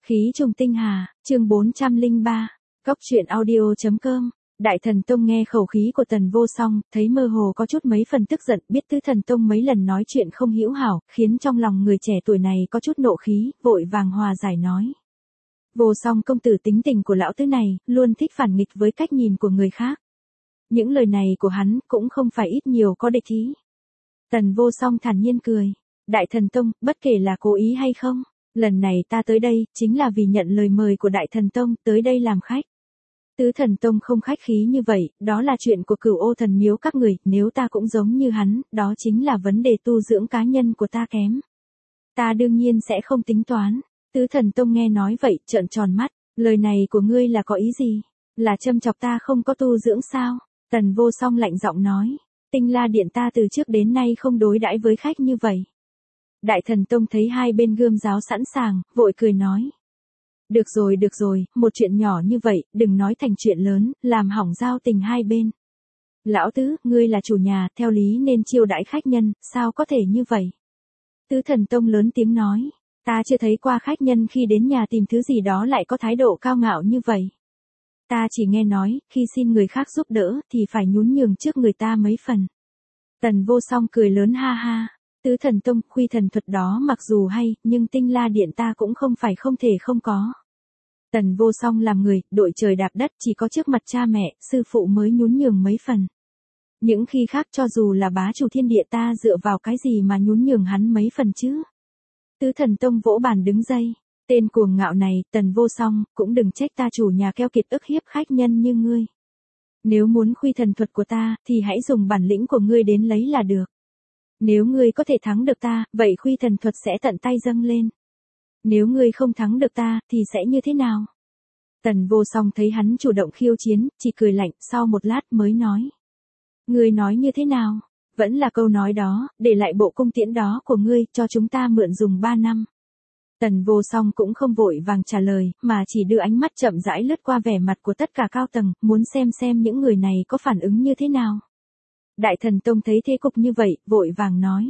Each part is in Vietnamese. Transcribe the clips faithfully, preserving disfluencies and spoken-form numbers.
Khí trùng tinh hà, chương bốn trăm lẻ ba, Cốc truyện audio chấm com. Đại Thần Tông nghe khẩu khí của Tần Vô Song, thấy mơ hồ có chút mấy phần tức giận, biết Tứ Thần Tông mấy lần nói chuyện không hữu hảo, khiến trong lòng người trẻ tuổi này có chút nộ khí, vội vàng hòa giải nói. Vô Song công tử tính tình của lão tứ này, luôn thích phản nghịch với cách nhìn của người khác. Những lời này của hắn cũng không phải ít nhiều có địch ý. Tần Vô Song thản nhiên cười. Đại Thần Tông, bất kể là cố ý hay không, lần này ta tới đây, chính là vì nhận lời mời của Đại Thần Tông, tới đây làm khách. Tứ Thần Tông không khách khí như vậy, đó là chuyện của Cửu Ô Thần Miếu các người, nếu ta cũng giống như hắn, đó chính là vấn đề tu dưỡng cá nhân của ta kém. Ta đương nhiên sẽ không tính toán. Tứ Thần Tông nghe nói vậy, trợn tròn mắt, lời này của ngươi là có ý gì? Là châm chọc ta không có tu dưỡng sao? Tần Vô Song lạnh giọng nói, Tinh La Điện ta từ trước đến nay không đối đãi với khách như vậy. Đại Thần Tông thấy hai bên gươm giáo sẵn sàng, vội cười nói. Được rồi được rồi, một chuyện nhỏ như vậy, đừng nói thành chuyện lớn, làm hỏng giao tình hai bên. Lão Tứ, ngươi là chủ nhà, theo lý nên chiêu đãi khách nhân, sao có thể như vậy? Tứ Thần Tông lớn tiếng nói, ta chưa thấy qua khách nhân khi đến nhà tìm thứ gì đó lại có thái độ cao ngạo như vậy. Ta chỉ nghe nói, khi xin người khác giúp đỡ, thì phải nhún nhường trước người ta mấy phần. Tần Vô Song cười lớn ha ha. Tứ Thần Tông, khuy thần thuật đó mặc dù hay, nhưng Tinh La Điện ta cũng không phải không thể không có. Tần Vô Song làm người, đội trời đạp đất, chỉ có trước mặt cha mẹ, sư phụ mới nhún nhường mấy phần. Những khi khác cho dù là bá chủ thiên địa ta dựa vào cái gì mà nhún nhường hắn mấy phần chứ? Tứ Thần Tông vỗ bàn đứng dây. Tên cuồng ngạo này, Tần Vô Song, cũng đừng trách ta chủ nhà keo kiệt ức hiếp khách nhân như ngươi. Nếu muốn khuy thần thuật của ta, thì hãy dùng bản lĩnh của ngươi đến lấy là được. Nếu ngươi có thể thắng được ta, vậy khuy thần thuật sẽ tận tay dâng lên. Nếu ngươi không thắng được ta, thì sẽ như thế nào? Tần Vô Song thấy hắn chủ động khiêu chiến, chỉ cười lạnh, sau một lát mới nói. Ngươi nói như thế nào? Vẫn là câu nói đó, để lại bộ cung tiễn đó của ngươi, cho chúng ta mượn dùng ba năm. Tần Vô Song cũng không vội vàng trả lời, mà chỉ đưa ánh mắt chậm rãi lướt qua vẻ mặt của tất cả cao tầng, muốn xem xem những người này có phản ứng như thế nào. Đại Thần Tông thấy thế cục như vậy, vội vàng nói.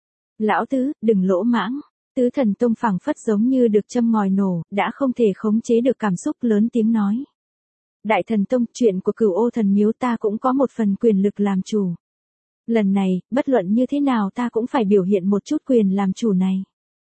Lão Tứ, đừng lỗ mãng. Tứ Thần Tông phảng phất giống như được châm ngòi nổ, đã không thể khống chế được cảm xúc, lớn tiếng nói. Đại Thần Tông, chuyện của Cửu Ô Thần Miếu ta cũng có một phần quyền lực làm chủ. Lần này, bất luận như thế nào ta cũng phải biểu hiện một chút quyền làm chủ này.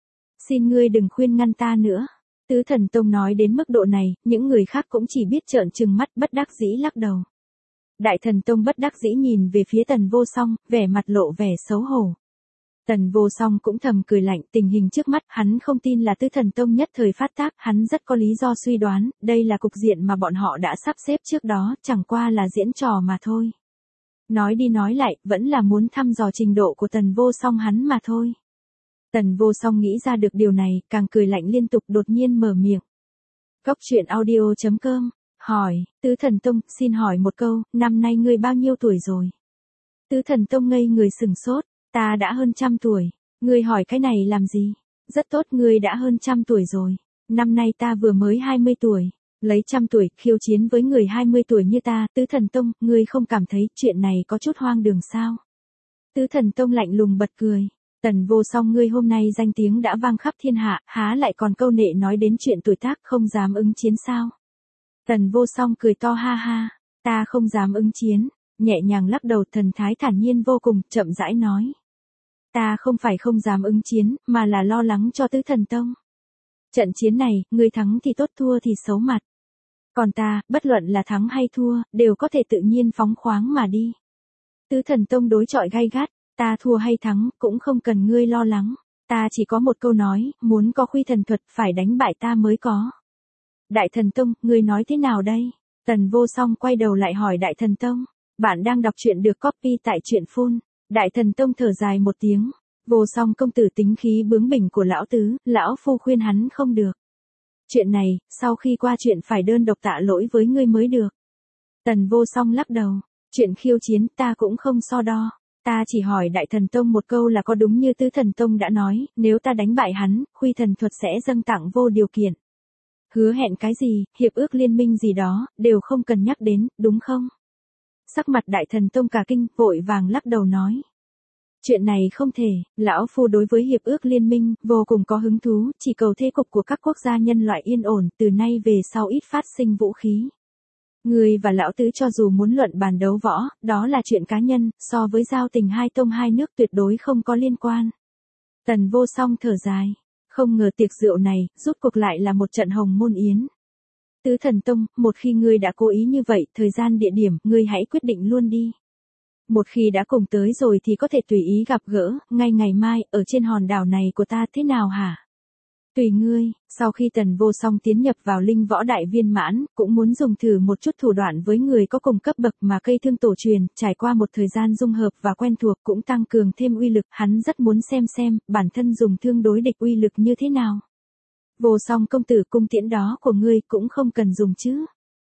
Xin ngươi đừng khuyên ngăn ta nữa. Tứ Thần Tông nói đến mức độ này, những người khác cũng chỉ biết trợn trừng mắt bất đắc dĩ lắc đầu. Đại Thần Tông bất đắc dĩ nhìn về phía Tần Vô Song, vẻ mặt lộ vẻ xấu hổ. Tần Vô Song cũng thầm cười lạnh, tình hình trước mắt, hắn không tin là Tứ Thần Tông nhất thời phát tác, hắn rất có lý do suy đoán, đây là cục diện mà bọn họ đã sắp xếp trước đó, chẳng qua là diễn trò mà thôi. Nói đi nói lại, vẫn là muốn thăm dò trình độ của Tần Vô Song hắn mà thôi. Tần Vô Song nghĩ ra được điều này, càng cười lạnh liên tục, đột nhiên mở miệng. Cốc truyện audio chấm com. Hỏi, Tứ Thần Tông, xin hỏi một câu, năm nay ngươi bao nhiêu tuổi rồi? Tứ Thần Tông ngây người sừng sốt, ta đã hơn trăm tuổi, ngươi hỏi cái này làm gì? Rất tốt, ngươi đã hơn trăm tuổi rồi, năm nay ta vừa mới hai mươi tuổi, lấy trăm tuổi, khiêu chiến với người hai mươi tuổi như ta, Tứ Thần Tông, ngươi không cảm thấy chuyện này có chút hoang đường sao? Tứ Thần Tông lạnh lùng bật cười. Tần Vô Song, ngươi hôm nay danh tiếng đã vang khắp thiên hạ, há lại còn câu nệ nói đến chuyện tuổi tác, không dám ứng chiến sao? Tần Vô Song cười to ha ha, ta không dám ứng chiến, nhẹ nhàng lắc đầu, thần thái thản nhiên vô cùng, chậm rãi nói. Ta không phải không dám ứng chiến, mà là lo lắng cho Tứ Thần Tông. Trận chiến này, ngươi thắng thì tốt, thua thì xấu mặt. Còn ta, bất luận là thắng hay thua, đều có thể tự nhiên phóng khoáng mà đi. Tứ Thần Tông đối chọi gay gắt, ta thua hay thắng, cũng không cần ngươi lo lắng. Ta chỉ có một câu nói, muốn có khuy thần thuật, phải đánh bại ta mới có. Đại Thần Tông, ngươi nói thế nào đây? Tần Vô Song quay đầu lại hỏi Đại Thần Tông. Bạn đang đọc truyện được copy tại truyện phun. Đại Thần Tông thở dài một tiếng. Vô Song công tử tính khí bướng bỉnh của lão tứ, lão phu khuyên hắn không được. Chuyện này, sau khi qua chuyện phải đơn độc tạ lỗi với ngươi mới được. Tần Vô Song lắc đầu. Chuyện khiêu chiến ta cũng không so đo. Ta chỉ hỏi Đại Thần Tông một câu là có đúng như Tứ Thần Tông đã nói, nếu ta đánh bại hắn, khuy thần thuật sẽ dâng tặng vô điều kiện. Hứa hẹn cái gì, hiệp ước liên minh gì đó, đều không cần nhắc đến, đúng không? Sắc mặt Đại Thần Tông cả kinh, vội vàng lắc đầu nói. Chuyện này không thể, lão phu đối với hiệp ước liên minh, vô cùng có hứng thú, chỉ cầu thế cục của các quốc gia nhân loại yên ổn, từ nay về sau ít phát sinh vũ khí. Người và lão tứ cho dù muốn luận bàn đấu võ, đó là chuyện cá nhân, so với giao tình hai tông hai nước tuyệt đối không có liên quan. Tần Vô Song thở dài, không ngờ tiệc rượu này, rút cuộc lại là một trận hồng môn yến. Tứ Thần Tông, một khi ngươi đã cố ý như vậy, thời gian địa điểm, ngươi hãy quyết định luôn đi. Một khi đã cùng tới rồi thì có thể tùy ý gặp gỡ, ngay ngày mai, ở trên hòn đảo này của ta thế nào hả? Tùy ngươi, sau khi Tần Vô Song tiến nhập vào linh võ đại viên mãn, cũng muốn dùng thử một chút thủ đoạn với người có cùng cấp bậc mà cây thương tổ truyền, trải qua một thời gian dung hợp và quen thuộc cũng tăng cường thêm uy lực, hắn rất muốn xem xem, bản thân dùng thương đối địch uy lực như thế nào. Vô Song công tử, cung tiễn đó của ngươi cũng không cần dùng chứ.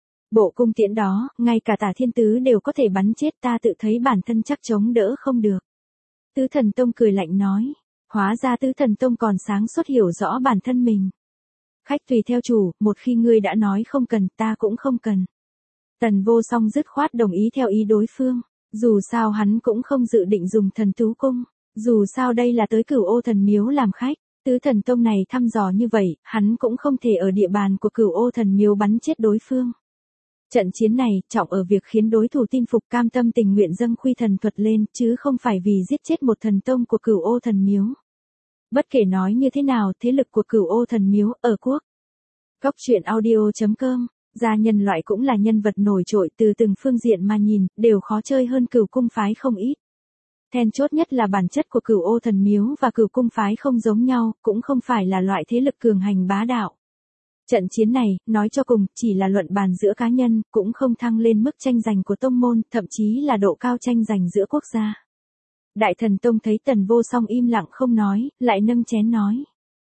Bộ cung tiễn đó, ngay cả Tả Thiên Tứ đều có thể bắn chết, ta tự thấy bản thân chắc chống đỡ không được. Tứ Thần Tông cười lạnh nói, hóa ra Tứ Thần Tông còn sáng suốt hiểu rõ bản thân mình. Khách tùy theo chủ, một khi ngươi đã nói không cần, ta cũng không cần. Tần Vô Song dứt khoát đồng ý theo ý đối phương, dù sao hắn cũng không dự định dùng thần thú cung, dù sao đây là tới Cửu Ô Thần Miếu làm khách. Tứ Thần Tông này thăm dò như vậy, hắn cũng không thể ở địa bàn của Cửu Ô Thần Miếu bắn chết đối phương. Trận chiến này, trọng ở việc khiến đối thủ tin phục, cam tâm tình nguyện dâng khuy thần thuật lên, chứ không phải vì giết chết một thần tông của Cửu Ô Thần Miếu. Bất kể nói như thế nào, thế lực của Cửu Ô Thần Miếu, ở quốc. Góc truyện audio chấm com, gia nhân loại cũng là nhân vật nổi trội, từ từng phương diện mà nhìn, đều khó chơi hơn Cửu Cung phái không ít. Then chốt nhất là bản chất của Cửu Ô Thần Miếu và Cửu Cung phái không giống nhau, cũng không phải là loại thế lực cường hành bá đạo. Trận chiến này, nói cho cùng, chỉ là luận bàn giữa cá nhân, cũng không thăng lên mức tranh giành của tông môn, thậm chí là độ cao tranh giành giữa quốc gia. Đại Thần Tông thấy Tần Vô Song im lặng không nói, lại nâng chén nói.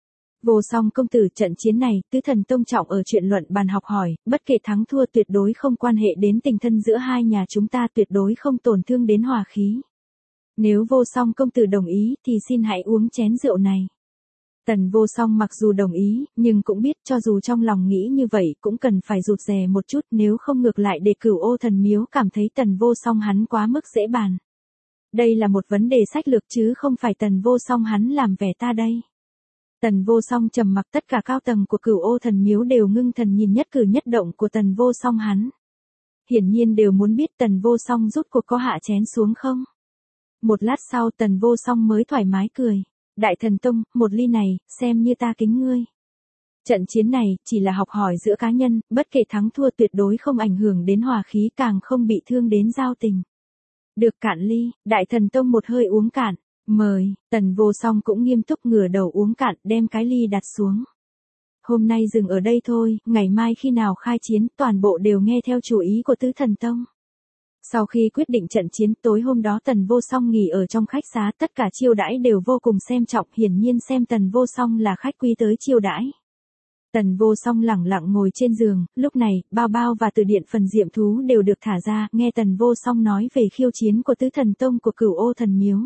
Vô Song công tử, trận chiến này, Tứ Thần Tông trọng ở chuyện luận bàn học hỏi, bất kể thắng thua tuyệt đối không quan hệ đến tình thân giữa hai nhà chúng ta, tuyệt đối không tổn thương đến hòa khí. Nếu Vô Song công tử đồng ý, thì xin hãy uống chén rượu này. Tần Vô Song mặc dù đồng ý, nhưng cũng biết cho dù trong lòng nghĩ như vậy cũng cần phải rụt rè một chút, nếu không ngược lại để Cửu Ô Thần Miếu cảm thấy Tần Vô Song hắn quá mức dễ bàn. Đây là một vấn đề sách lược chứ không phải Tần Vô Song hắn làm vẻ ta đây. Tần Vô Song trầm mặc, tất cả cao tầng của Cửu Ô Thần Miếu đều ngưng thần nhìn nhất cử nhất động của Tần Vô Song hắn. Hiển nhiên đều muốn biết Tần Vô Song rút cuộc có hạ chén xuống không. Một lát sau Tần Vô Song mới thoải mái cười. Đại Thần Tông, một ly này, xem như ta kính ngươi. Trận chiến này, chỉ là học hỏi giữa cá nhân, bất kể thắng thua tuyệt đối không ảnh hưởng đến hòa khí, càng không bị thương đến giao tình. Được, cạn ly, Đại Thần Tông một hơi uống cạn, mời, Tần Vô Song cũng nghiêm túc ngửa đầu uống cạn, đem cái ly đặt xuống. Hôm nay dừng ở đây thôi, ngày mai khi nào khai chiến, toàn bộ đều nghe theo chủ ý của Tứ Thần Tông. Sau khi quyết định trận chiến, tối hôm đó Tần Vô Song nghỉ ở trong khách xá, tất cả chiêu đãi đều vô cùng xem trọng, hiển nhiên xem Tần Vô Song là khách quý tới chiêu đãi. Tần Vô Song lẳng lặng ngồi trên giường, lúc này, bao bao và từ điện phần diệm thú đều được thả ra, nghe Tần Vô Song nói về khiêu chiến của Tứ Thần Tông của Cửu Ô Thần Miếu.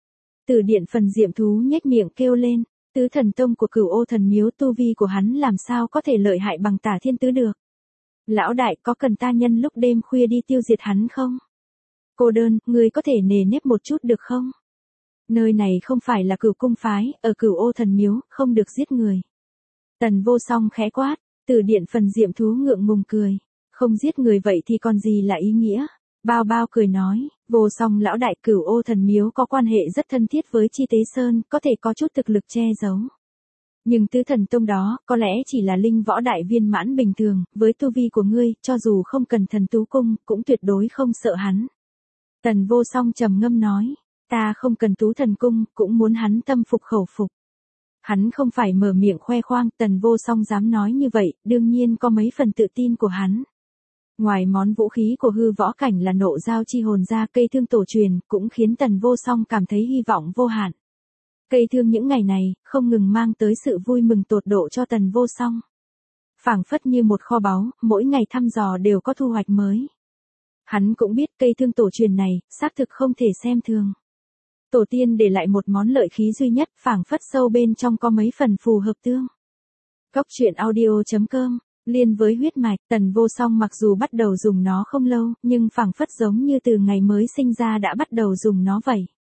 Từ điện phần diệm thú nhếch miệng kêu lên, Tứ Thần Tông của Cửu Ô Thần Miếu, tu vi của hắn làm sao có thể lợi hại bằng Tả Thiên Tứ được. Lão đại, có cần ta nhân lúc đêm khuya đi tiêu diệt hắn không? Cô đơn, ngươi có thể nề nếp một chút được không? Nơi này không phải là Cửu Cung phái, ở Cửu Ô Thần Miếu, không được giết người. Tần Vô Song khẽ quát, từ điện phần diệm thú ngượng ngùng cười. Không giết người vậy thì còn gì là ý nghĩa? Bao bao cười nói, Vô Song lão đại, Cửu Ô Thần Miếu có quan hệ rất thân thiết với Chi Tế Sơn, có thể có chút thực lực che giấu. Nhưng Tứ Thần Tông đó, có lẽ chỉ là linh võ đại viên mãn bình thường, với tu vi của ngươi, cho dù không cần thần tú cung, cũng tuyệt đối không sợ hắn. Tần Vô Song trầm ngâm nói, ta không cần tú thần cung, cũng muốn hắn tâm phục khẩu phục. Hắn không phải mở miệng khoe khoang, Tần Vô Song dám nói như vậy, đương nhiên có mấy phần tự tin của hắn. Ngoài món vũ khí của hư võ cảnh là nộ giao chi hồn ra, cây thương tổ truyền, cũng khiến Tần Vô Song cảm thấy hy vọng vô hạn. Cây thương những ngày này, không ngừng mang tới sự vui mừng tột độ cho Tần Vô Song. Phảng phất như một kho báu, mỗi ngày thăm dò đều có thu hoạch mới. Hắn cũng biết cây thương tổ truyền này, xác thực không thể xem thường. Tổ tiên để lại một món lợi khí duy nhất, phảng phất sâu bên trong có mấy phần phù hợp tương. Góc truyện audio chấm com, liên với huyết mạch, Tần Vô Song mặc dù bắt đầu dùng nó không lâu, nhưng phảng phất giống như từ ngày mới sinh ra đã bắt đầu dùng nó vậy.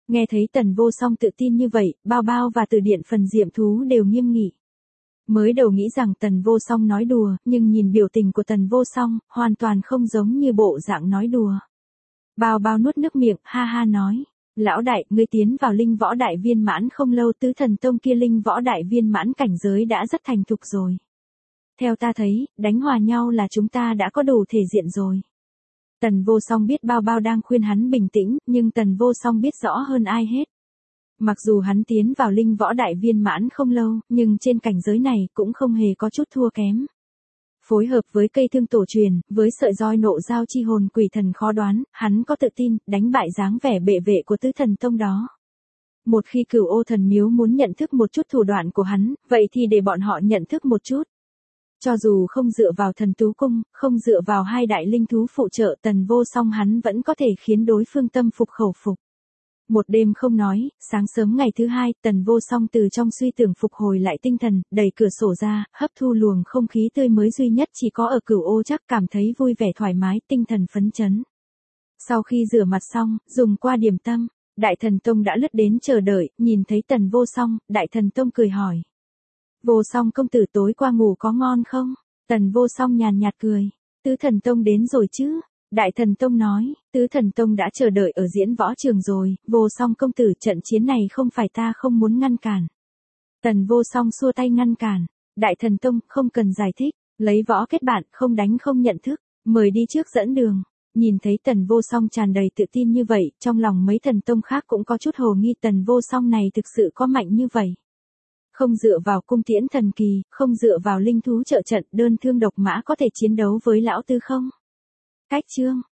Nghe thấy Tần Vô Song tự tin như vậy, Bao Bao và Từ Điện phần diệm thú đều nghiêm nghị. Mới đầu nghĩ rằng Tần Vô Song nói đùa, nhưng nhìn biểu tình của Tần Vô Song, hoàn toàn không giống như bộ dạng nói đùa. Bao Bao nuốt nước miệng, ha ha nói. Lão đại, ngươi tiến vào linh võ đại viên mãn không lâu, tứ thần tông kia linh võ đại viên mãn cảnh giới đã rất thành thục rồi. Theo ta thấy, đánh hòa nhau là chúng ta đã có đủ thể diện rồi. Tần Vô Song biết Bao Bao đang khuyên hắn bình tĩnh, nhưng Tần Vô Song biết rõ hơn ai hết. Mặc dù hắn tiến vào linh võ đại viên mãn không lâu, nhưng trên cảnh giới này cũng không hề có chút thua kém. Phối hợp với cây thương tổ truyền, với sợi roi nộ giao chi hồn quỷ thần khó đoán, hắn có tự tin, đánh bại dáng vẻ bệ vệ của tứ thần tông đó. Một khi Cửu Ô thần miếu muốn nhận thức một chút thủ đoạn của hắn, vậy thì để bọn họ nhận thức một chút. Cho dù không dựa vào thần tú cung, không dựa vào hai đại linh thú phụ trợ, Tần Vô Song hắn vẫn có thể khiến đối phương tâm phục khẩu phục. Một đêm không nói, sáng sớm ngày thứ hai, Tần Vô Song từ trong suy tưởng phục hồi lại tinh thần, đẩy cửa sổ ra, hấp thu luồng không khí tươi mới duy nhất chỉ có ở Cửu Ô chắc, cảm thấy vui vẻ thoải mái, tinh thần phấn chấn. Sau khi rửa mặt xong, dùng qua điểm tâm, Đại Thần Tông đã lướt đến chờ đợi, nhìn thấy Tần Vô Song, Đại Thần Tông cười hỏi. Vô Song công tử tối qua ngủ có ngon không? Tần Vô Song nhàn nhạt cười. Tứ Thần Tông đến rồi chứ? Đại Thần Tông nói, Tứ Thần Tông đã chờ đợi ở diễn võ trường rồi, Vô Song công tử, trận chiến này không phải ta không muốn ngăn cản. Tần Vô Song xua tay ngăn cản. Đại Thần Tông, không cần giải thích, lấy võ kết bạn, không đánh không nhận thức, mời đi trước dẫn đường. Nhìn thấy Tần Vô Song tràn đầy tự tin như vậy, trong lòng mấy thần tông khác cũng có chút hồ nghi Tần Vô Song này thực sự có mạnh như vậy. Không dựa vào cung tiễn thần kỳ, không dựa vào linh thú trợ trận, đơn thương độc mã có thể chiến đấu với lão Tư không? Cách chương